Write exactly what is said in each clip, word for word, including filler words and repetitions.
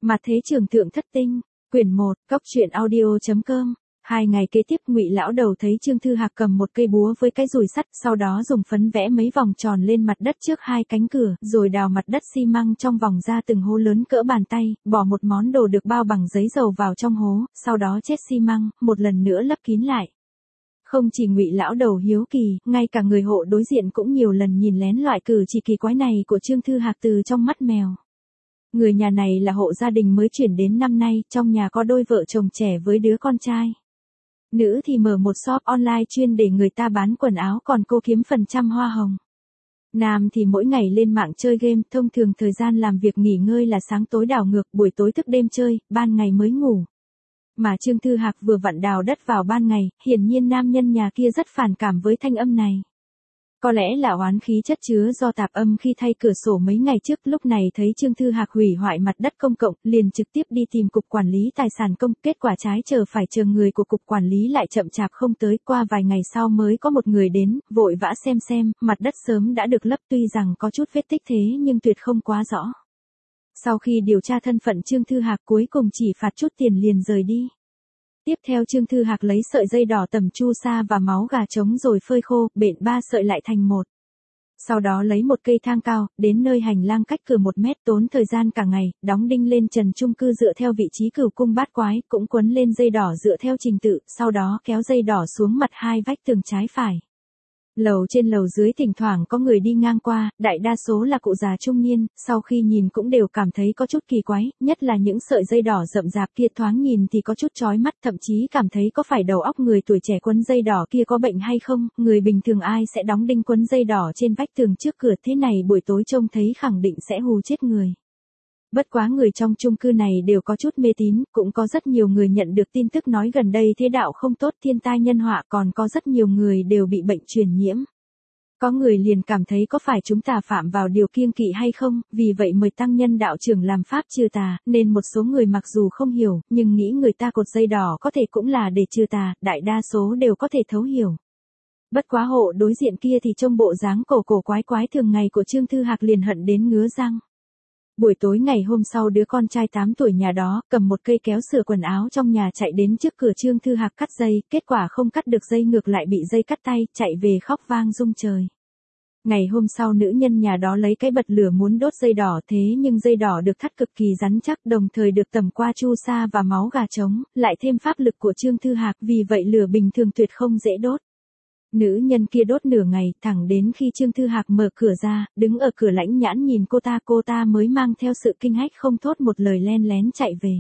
Mặt thế trường thượng thất tinh, quyển một, cóc truyện audio chấm com. Hai ngày kế tiếp Ngụy lão đầu thấy Trương Thư Hạc cầm một cây búa với cái dùi sắt, sau đó dùng phấn vẽ mấy vòng tròn lên mặt đất trước hai cánh cửa, rồi đào mặt đất xi măng trong vòng ra từng hố lớn cỡ bàn tay, bỏ một món đồ được bao bằng giấy dầu vào trong hố, sau đó chết xi măng, một lần nữa lấp kín lại. Không chỉ Ngụy lão đầu hiếu kỳ, ngay cả người hộ đối diện cũng nhiều lần nhìn lén loại cử chỉ kỳ quái này của Trương Thư Hạc từ trong mắt mèo. Người nhà này là hộ gia đình mới chuyển đến năm nay, trong nhà có đôi vợ chồng trẻ với đứa con trai. Nữ thì mở một shop online chuyên để người ta bán quần áo, còn cô kiếm phần trăm hoa hồng. Nam thì mỗi ngày lên mạng chơi game, thông thường thời gian làm việc nghỉ ngơi là sáng tối đảo ngược, buổi tối thức đêm chơi, ban ngày mới ngủ. Mà Trương Thư Hạc vừa vặn đào đất vào ban ngày, hiển nhiên nam nhân nhà kia rất phản cảm với thanh âm này. Có lẽ là oán khí chất chứa do tạp âm khi thay cửa sổ mấy ngày trước, lúc này thấy Trương Thư Hạc hủy hoại mặt đất công cộng, liền trực tiếp đi tìm cục quản lý tài sản công, kết quả trái chờ phải chờ người của cục quản lý lại chậm chạp không tới, qua vài ngày sau mới có một người đến, vội vã xem xem, mặt đất sớm đã được lấp, tuy rằng có chút vết tích thế nhưng tuyệt không quá rõ. Sau khi điều tra thân phận Trương Thư Hạc cuối cùng chỉ phạt chút tiền liền rời đi. Tiếp theo Trương Thư Hạc lấy sợi dây đỏ tẩm chu sa và máu gà trống rồi phơi khô, bện ba sợi lại thành một. Sau đó lấy một cây thang cao, đến nơi hành lang cách cửa một mét, tốn thời gian cả ngày, đóng đinh lên trần chung cư dựa theo vị trí cửu cung bát quái, cũng quấn lên dây đỏ dựa theo trình tự, sau đó kéo dây đỏ xuống mặt hai vách tường trái phải. Lầu trên lầu dưới thỉnh thoảng có người đi ngang qua, đại đa số là cụ già trung niên, sau khi nhìn cũng đều cảm thấy có chút kỳ quái, nhất là những sợi dây đỏ rậm rạp kia thoáng nhìn thì có chút chói mắt, thậm chí cảm thấy có phải đầu óc người tuổi trẻ quấn dây đỏ kia có bệnh hay không, người bình thường ai sẽ đóng đinh quấn dây đỏ trên vách tường trước cửa thế này, buổi tối trông thấy khẳng định sẽ hù chết người. Bất quá người trong chung cư này đều có chút mê tín, cũng có rất nhiều người nhận được tin tức nói gần đây thế đạo không tốt, thiên tai nhân họa, còn có rất nhiều người đều bị bệnh truyền nhiễm. Có người liền cảm thấy có phải chúng ta phạm vào điều kiêng kỵ hay không, vì vậy mời tăng nhân đạo trưởng làm pháp trừ tà, nên một số người mặc dù không hiểu, nhưng nghĩ người ta cột dây đỏ có thể cũng là để trừ tà, đại đa số đều có thể thấu hiểu. Bất quá hộ đối diện kia thì trông bộ dáng cổ cổ quái quái thường ngày của Trương Thư Hạc liền hận đến ngứa răng. Buổi tối ngày hôm sau, đứa con trai tám tuổi nhà đó cầm một cây kéo sửa quần áo trong nhà chạy đến trước cửa Trương Thư Hạc cắt dây, kết quả không cắt được dây, ngược lại bị dây cắt tay, chạy về khóc vang rung trời. Ngày hôm sau nữ nhân nhà đó lấy cái bật lửa muốn đốt dây đỏ, thế nhưng dây đỏ được thắt cực kỳ rắn chắc, đồng thời được tẩm qua chu sa và máu gà trống, lại thêm pháp lực của Trương Thư Hạc, vì vậy lửa bình thường tuyệt không dễ đốt. Nữ nhân kia đốt nửa ngày, thẳng đến khi Trương Thư Hạc mở cửa ra, đứng ở cửa lãnh nhãn nhìn cô ta, cô ta mới mang theo sự kinh hách không thốt một lời len lén chạy về.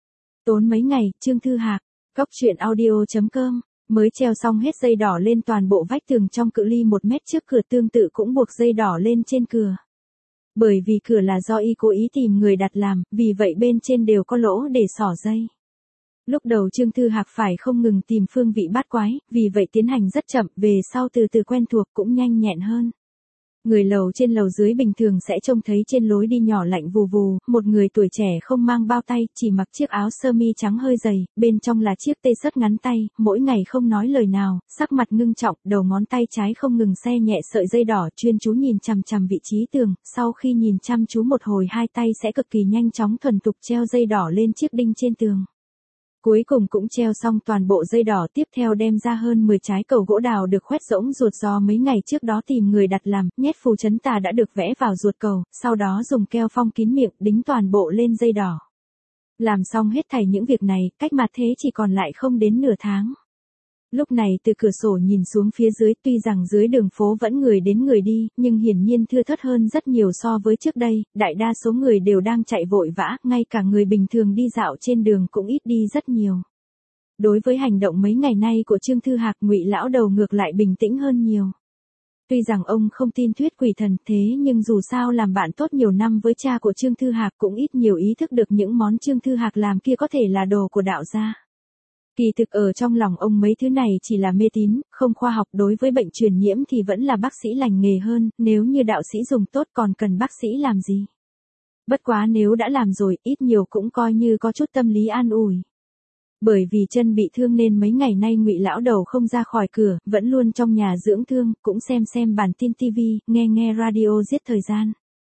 Tốn mấy ngày, Trương Thư Hạc, cóc truyện audio chấm com, mới treo xong hết dây đỏ lên toàn bộ vách tường trong cự ly một mét trước cửa, tương tự cũng buộc dây đỏ lên trên cửa. Bởi vì cửa là do y cố ý tìm người đặt làm, vì vậy bên trên đều có lỗ để xỏ dây. Lúc đầu Trương Thư Hạc phải không ngừng tìm phương vị bát quái, vì vậy tiến hành rất chậm, về sau từ từ quen thuộc cũng nhanh nhẹn hơn. Người lầu trên lầu dưới bình thường sẽ trông thấy trên lối đi nhỏ lạnh vù vù, một người tuổi trẻ không mang bao tay, chỉ mặc chiếc áo sơ mi trắng hơi dày, bên trong là chiếc tê sớt ngắn tay, mỗi ngày không nói lời nào, sắc mặt ngưng trọng, đầu ngón tay trái không ngừng xe nhẹ sợi dây đỏ, chuyên chú nhìn chằm chằm vị trí tường, sau khi nhìn chăm chú một hồi hai tay sẽ cực kỳ nhanh chóng thuần thục treo dây đỏ lên chiếc đinh trên tường. Cuối cùng cũng treo xong toàn bộ dây đỏ, tiếp theo đem ra hơn mười trái cầu gỗ đào được khoét rỗng ruột do mấy ngày trước đó tìm người đặt làm, nhét phù trấn tà đã được vẽ vào ruột cầu, sau đó dùng keo phong kín miệng, đính toàn bộ lên dây đỏ. Làm xong hết thảy những việc này, cách mặt thế chỉ còn lại không đến nửa tháng. Lúc này từ cửa sổ nhìn xuống phía dưới, tuy rằng dưới đường phố vẫn người đến người đi, nhưng hiển nhiên thưa thớt hơn rất nhiều so với trước đây, đại đa số người đều đang chạy vội vã, ngay cả người bình thường đi dạo trên đường cũng ít đi rất nhiều. Đối với hành động mấy ngày nay của Trương Thư Hạc, Ngụy lão đầu ngược lại bình tĩnh hơn nhiều. Tuy rằng ông không tin thuyết quỷ thần, thế nhưng dù sao làm bạn tốt nhiều năm với cha của Trương Thư Hạc cũng ít nhiều ý thức được những món Trương Thư Hạc làm kia có thể là đồ của đạo gia. Kỳ thực ở trong lòng ông mấy thứ này chỉ là mê tín, không khoa học, đối với bệnh truyền nhiễm thì vẫn là bác sĩ lành nghề hơn, nếu như đạo sĩ dùng tốt còn cần bác sĩ làm gì. Bất quá nếu đã làm rồi, ít nhiều cũng coi như có chút tâm lý an ủi. Bởi vì chân bị thương nên mấy ngày nay Ngụy lão đầu không ra khỏi cửa, vẫn luôn trong nhà dưỡng thương, cũng xem xem bản tin tivi, nghe nghe radio giết thời gian.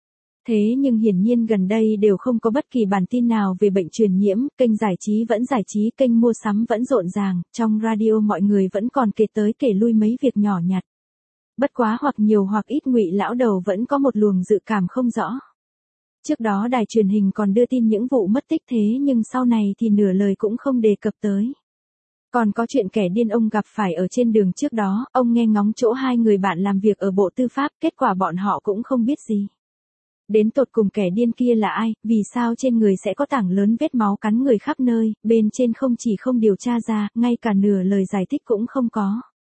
Thế nhưng hiển nhiên gần đây đều không có bất kỳ bản tin nào về bệnh truyền nhiễm, kênh giải trí vẫn giải trí, kênh mua sắm vẫn rộn ràng, trong radio mọi người vẫn còn kể tới kể lui mấy việc nhỏ nhặt. Bất quá hoặc nhiều hoặc ít Ngụy lão đầu vẫn có một luồng dự cảm không rõ. Trước đó đài truyền hình còn đưa tin những vụ mất tích thế nhưng sau này thì nửa lời cũng không đề cập tới. Còn có chuyện kẻ điên ông gặp phải ở trên đường trước đó, ông nghe ngóng chỗ hai người bạn làm việc ở Bộ Tư pháp, kết quả bọn họ cũng không biết gì. Đến tột cùng kẻ điên kia là ai, vì sao trên người sẽ có tảng lớn vết máu cắn người khắp nơi, bên trên không chỉ không điều tra ra, ngay cả nửa lời giải thích cũng không có.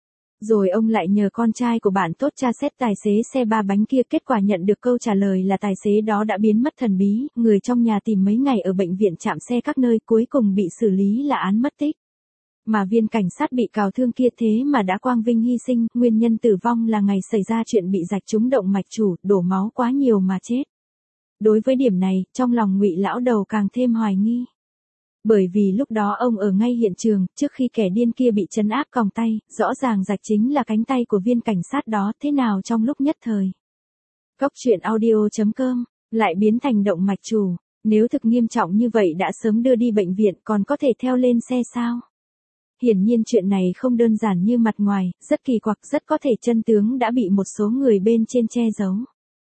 Rồi ông lại nhờ con trai của bạn tốt tra xét tài xế xe ba bánh kia, kết quả nhận được câu trả lời là tài xế đó đã biến mất thần bí, người trong nhà tìm mấy ngày ở bệnh viện chạm xe các nơi, cuối cùng bị xử lý là án mất tích. Mà viên cảnh sát bị cào thương kia thế mà đã quang vinh hy sinh, nguyên nhân tử vong là ngày xảy ra chuyện bị rạch trúng động mạch chủ, đổ máu quá nhiều mà chết. Đối với điểm này, trong lòng Ngụy lão đầu càng thêm hoài nghi. Bởi vì lúc đó ông ở ngay hiện trường, trước khi kẻ điên kia bị trấn áp còng tay, rõ ràng rạch chính là cánh tay của viên cảnh sát đó, thế nào trong lúc nhất thời. Cốc truyện audio chấm com, lại biến thành động mạch chủ, nếu thực nghiêm trọng như vậy đã sớm đưa đi bệnh viện, còn có thể theo lên xe sao? Hiển nhiên chuyện này không đơn giản như mặt ngoài, rất kỳ quặc, rất có thể chân tướng đã bị một số người bên trên che giấu.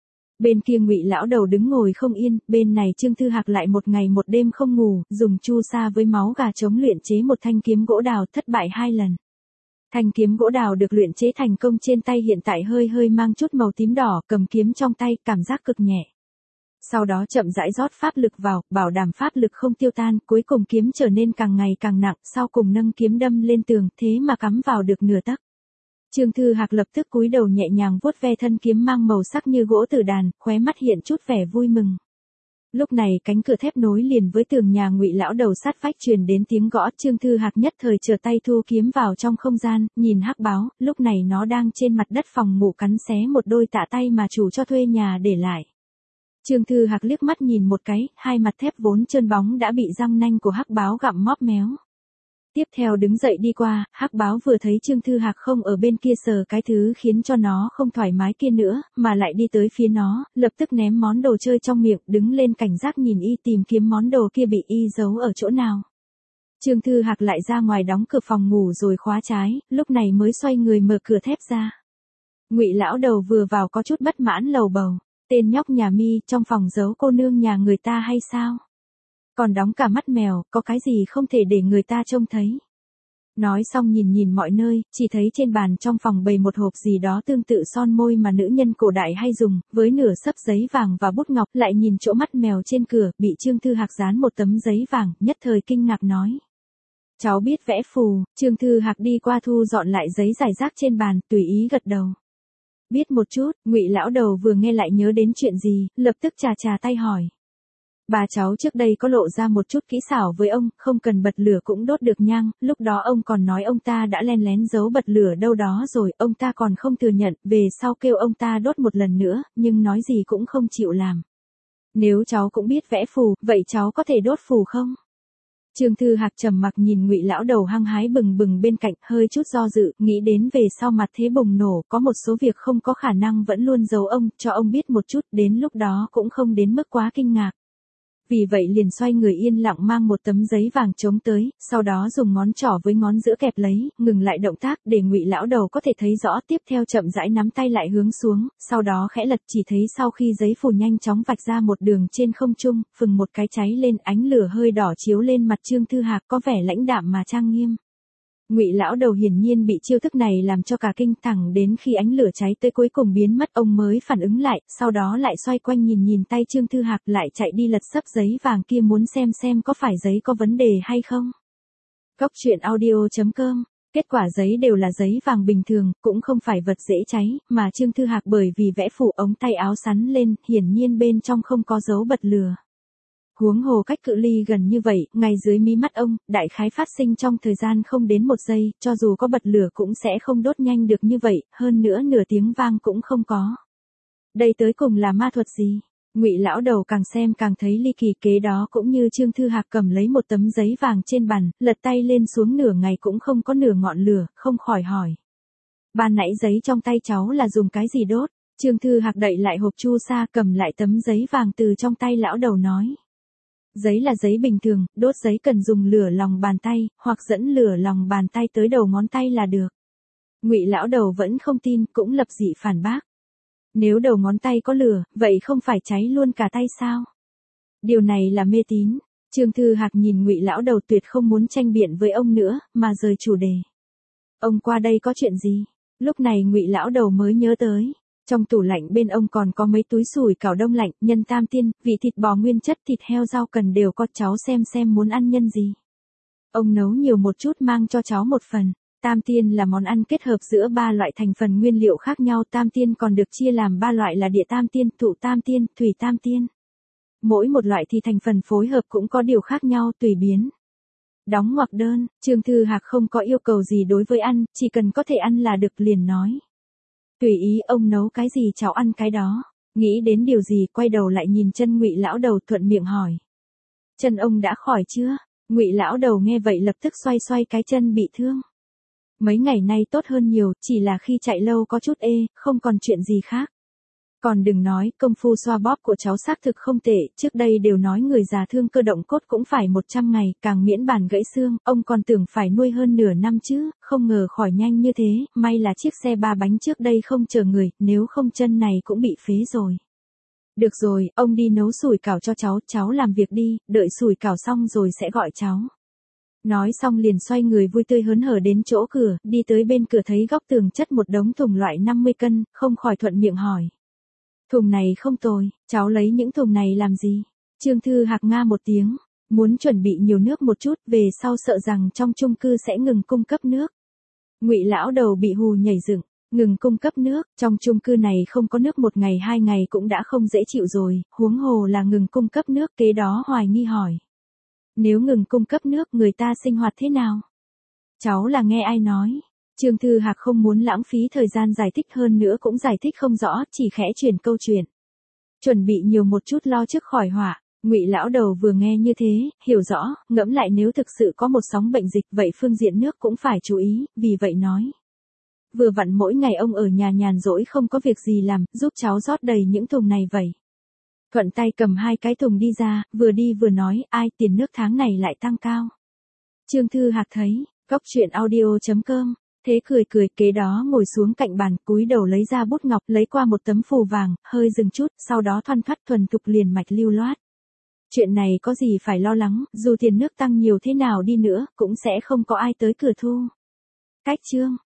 Bên kia Ngụy lão đầu đứng ngồi không yên, bên này Trương Thư Hạc lại một ngày một đêm không ngủ, dùng chu sa với máu gà trống luyện chế một thanh kiếm gỗ đào, thất bại hai lần. Thanh kiếm gỗ đào được luyện chế thành công trên tay hiện tại hơi hơi mang chút màu tím đỏ, cầm kiếm trong tay, cảm giác cực nhẹ. Sau đó chậm rãi rót pháp lực vào, bảo đảm pháp lực không tiêu tan, cuối cùng kiếm trở nên càng ngày càng nặng, sau cùng nâng kiếm đâm lên tường, thế mà cắm vào được nửa tấc. Trương Thư Hạc lập tức cúi đầu nhẹ nhàng vuốt ve thân kiếm mang màu sắc như gỗ tử đàn, khóe mắt hiện chút vẻ vui mừng. Lúc này cánh cửa thép nối liền với tường nhà Ngụy lão đầu sát vách truyền đến tiếng gõ, Trương Thư Hạc nhất thời trở tay thu kiếm vào trong không gian, nhìn Hắc Báo, lúc này nó đang trên mặt đất phòng ngủ cắn xé một đôi tạ tay mà chủ cho thuê nhà để lại. Trương Thư Hạc liếc mắt nhìn một cái, hai mặt thép vốn trơn bóng đã bị răng nanh của Hắc Báo gặm móp méo. Tiếp theo đứng dậy đi qua, Hắc Báo vừa thấy Trương Thư Hạc không ở bên kia sờ cái thứ khiến cho nó không thoải mái kia nữa, mà lại đi tới phía nó, lập tức ném món đồ chơi trong miệng, đứng lên cảnh giác nhìn y tìm kiếm món đồ kia bị y giấu ở chỗ nào. Trương Thư Hạc lại ra ngoài đóng cửa phòng ngủ rồi khóa trái, lúc này mới xoay người mở cửa thép ra. Ngụy lão đầu vừa vào có chút bất mãn lầu bầu, tên nhóc nhà mi, trong phòng giấu cô nương nhà người ta hay sao? Còn đóng cả mắt mèo, có cái gì không thể để người ta trông thấy. Nói xong nhìn nhìn mọi nơi, chỉ thấy trên bàn trong phòng bày một hộp gì đó tương tự son môi mà nữ nhân cổ đại hay dùng, với nửa xấp giấy vàng và bút ngọc, lại nhìn chỗ mắt mèo trên cửa, bị Trương Thư Hạc dán một tấm giấy vàng, nhất thời kinh ngạc nói. Cháu biết vẽ phù. Trương Thư Hạc đi qua thu dọn lại giấy rải rác trên bàn, tùy ý gật đầu. Biết một chút. Ngụy lão đầu vừa nghe lại nhớ đến chuyện gì, lập tức chà chà tay hỏi. Bà cháu trước đây có lộ ra một chút kỹ xảo với ông, không cần bật lửa cũng đốt được nhang, lúc đó ông còn nói ông ta đã len lén giấu bật lửa đâu đó rồi, ông ta còn không thừa nhận, về sau kêu ông ta đốt một lần nữa, nhưng nói gì cũng không chịu làm. Nếu cháu cũng biết vẽ phù, vậy cháu có thể đốt phù không? Trương Thư Hạc trầm mặc nhìn Ngụy lão đầu hăng hái bừng bừng bên cạnh, hơi chút do dự, nghĩ đến về sau mặt thế bùng nổ, có một số việc không có khả năng vẫn luôn giấu ông, cho ông biết một chút, đến lúc đó cũng không đến mức quá kinh ngạc. Vì vậy liền xoay người yên lặng mang một tấm giấy vàng trống tới, sau đó dùng ngón trỏ với ngón giữa kẹp lấy, ngừng lại động tác để Ngụy lão đầu có thể thấy rõ, tiếp theo chậm rãi nắm tay lại hướng xuống, sau đó khẽ lật, chỉ thấy sau khi giấy phù nhanh chóng vạch ra một đường trên không trung, phừng một cái cháy lên, ánh lửa hơi đỏ chiếu lên mặt Trương Thư Hạc, có vẻ lãnh đạm mà trang nghiêm. Ngụy lão đầu hiển nhiên bị chiêu thức này làm cho cả kinh, thẳng đến khi ánh lửa cháy tới cuối cùng biến mất ông mới phản ứng lại, sau đó lại xoay quanh nhìn nhìn tay Trương Thư Hạc, lại chạy đi lật xấp giấy vàng kia muốn xem xem có phải giấy có vấn đề hay không. Cốc truyện audio chấm com. Kết quả giấy đều là giấy vàng bình thường, cũng không phải vật dễ cháy, mà Trương Thư Hạc bởi vì vẽ phủ ống tay áo sắn lên, hiển nhiên bên trong không có dấu bật lửa. Huống hồ cách cự ly gần như vậy, ngay dưới mí mắt ông, đại khái phát sinh trong thời gian không đến một giây, cho dù có bật lửa cũng sẽ không đốt nhanh được như vậy, hơn nữa nửa tiếng vang cũng không có. Đây tới cùng là ma thuật gì? Ngụy lão đầu càng xem càng thấy ly kỳ, kế đó cũng như Trương Thư Hạc cầm lấy một tấm giấy vàng trên bàn, lật tay lên xuống nửa ngày cũng không có nửa ngọn lửa, không khỏi hỏi. Ban nãy giấy trong tay cháu là dùng cái gì đốt? Trương Thư Hạc đậy lại hộp chu sa, cầm lại tấm giấy vàng từ trong tay lão đầu nói. Giấy là giấy bình thường, đốt giấy cần dùng lửa lòng bàn tay, hoặc dẫn lửa lòng bàn tay tới đầu ngón tay là được. Ngụy lão đầu vẫn không tin, cũng lập dị phản bác. Nếu đầu ngón tay có lửa, vậy không phải cháy luôn cả tay sao? Điều này là mê tín. Trương Thư Hạc nhìn Ngụy lão đầu tuyệt không muốn tranh biện với ông nữa, mà rời chủ đề. Ông qua đây có chuyện gì? Lúc này Ngụy lão đầu mới nhớ tới. Trong tủ lạnh bên ông còn có mấy túi sủi cảo đông lạnh, nhân tam tiên, vị thịt bò nguyên chất, thịt heo, rau cần đều có, cháu xem xem muốn ăn nhân gì. Ông nấu nhiều một chút mang cho cháu một phần. Tam tiên là món ăn kết hợp giữa ba loại thành phần nguyên liệu khác nhau. Tam tiên còn được chia làm ba loại là địa tam tiên, thụ tam tiên, thủy tam tiên. Mỗi một loại thì thành phần phối hợp cũng có điều khác nhau, tùy biến. Đóng ngoặc đơn, Trương Thư Hạc không có yêu cầu gì đối với ăn, chỉ cần có thể ăn là được, liền nói. Tùy ý ông nấu cái gì cháu ăn cái đó. Nghĩ đến điều gì, quay đầu lại nhìn chân Ngụy lão đầu, thuận miệng hỏi. Chân ông đã khỏi chưa? Ngụy lão đầu nghe vậy lập tức xoay xoay cái chân bị thương. Mấy ngày nay tốt hơn nhiều, chỉ là khi chạy lâu có chút ê, không còn chuyện gì khác. Còn đừng nói, công phu xoa bóp của cháu xác thực không tệ, trước đây đều nói người già thương cơ động cốt cũng phải một trăm ngày, càng miễn bàn gãy xương, ông còn tưởng phải nuôi hơn nửa năm chứ, không ngờ khỏi nhanh như thế, may là chiếc xe ba bánh trước đây không chở người, nếu không chân này cũng bị phế rồi. Được rồi, ông đi nấu sủi cảo cho cháu, cháu làm việc đi, đợi sủi cảo xong rồi sẽ gọi cháu. Nói xong liền xoay người vui tươi hớn hở đến chỗ cửa, đi tới bên cửa thấy góc tường chất một đống thùng loại năm mươi cân, không khỏi thuận miệng hỏi. Thùng này không tồi, cháu lấy những thùng này làm gì? Trương Thư Hạc nga một tiếng, muốn chuẩn bị nhiều nước một chút, về sau sợ rằng trong chung cư sẽ ngừng cung cấp nước. Ngụy lão đầu bị hù nhảy dựng, ngừng cung cấp nước, trong chung cư này không có nước một ngày hai ngày cũng đã không dễ chịu rồi, huống hồ là ngừng cung cấp nước, kế đó hoài nghi hỏi. Nếu ngừng cung cấp nước người ta sinh hoạt thế nào? Cháu là nghe ai nói? Trương Thư Hạc không muốn lãng phí thời gian giải thích, hơn nữa cũng giải thích không rõ, chỉ khẽ chuyển câu chuyện. Chuẩn bị nhiều một chút lo trước khỏi họa. Ngụy lão đầu vừa nghe như thế, hiểu rõ, ngẫm lại nếu thực sự có một sóng bệnh dịch vậy phương diện nước cũng phải chú ý, vì vậy nói. Vừa vặn mỗi ngày ông ở nhà nhàn rỗi không có việc gì làm, giúp cháu rót đầy những thùng này vậy. Thuận tay cầm hai cái thùng đi ra, vừa đi vừa nói, ai tiền nước tháng này lại tăng cao. Trương Thư Hạc thấy, góc truyện audio chấm com. Thế cười cười, kế đó ngồi xuống cạnh bàn, cúi đầu lấy ra bút ngọc, lấy qua một tấm phù vàng, hơi dừng chút, sau đó thoăn thoắt thuần thục liền mạch lưu loát. Chuyện này có gì phải lo lắng, dù tiền nước tăng nhiều thế nào đi nữa, cũng sẽ không có ai tới cửa thu. Cách chương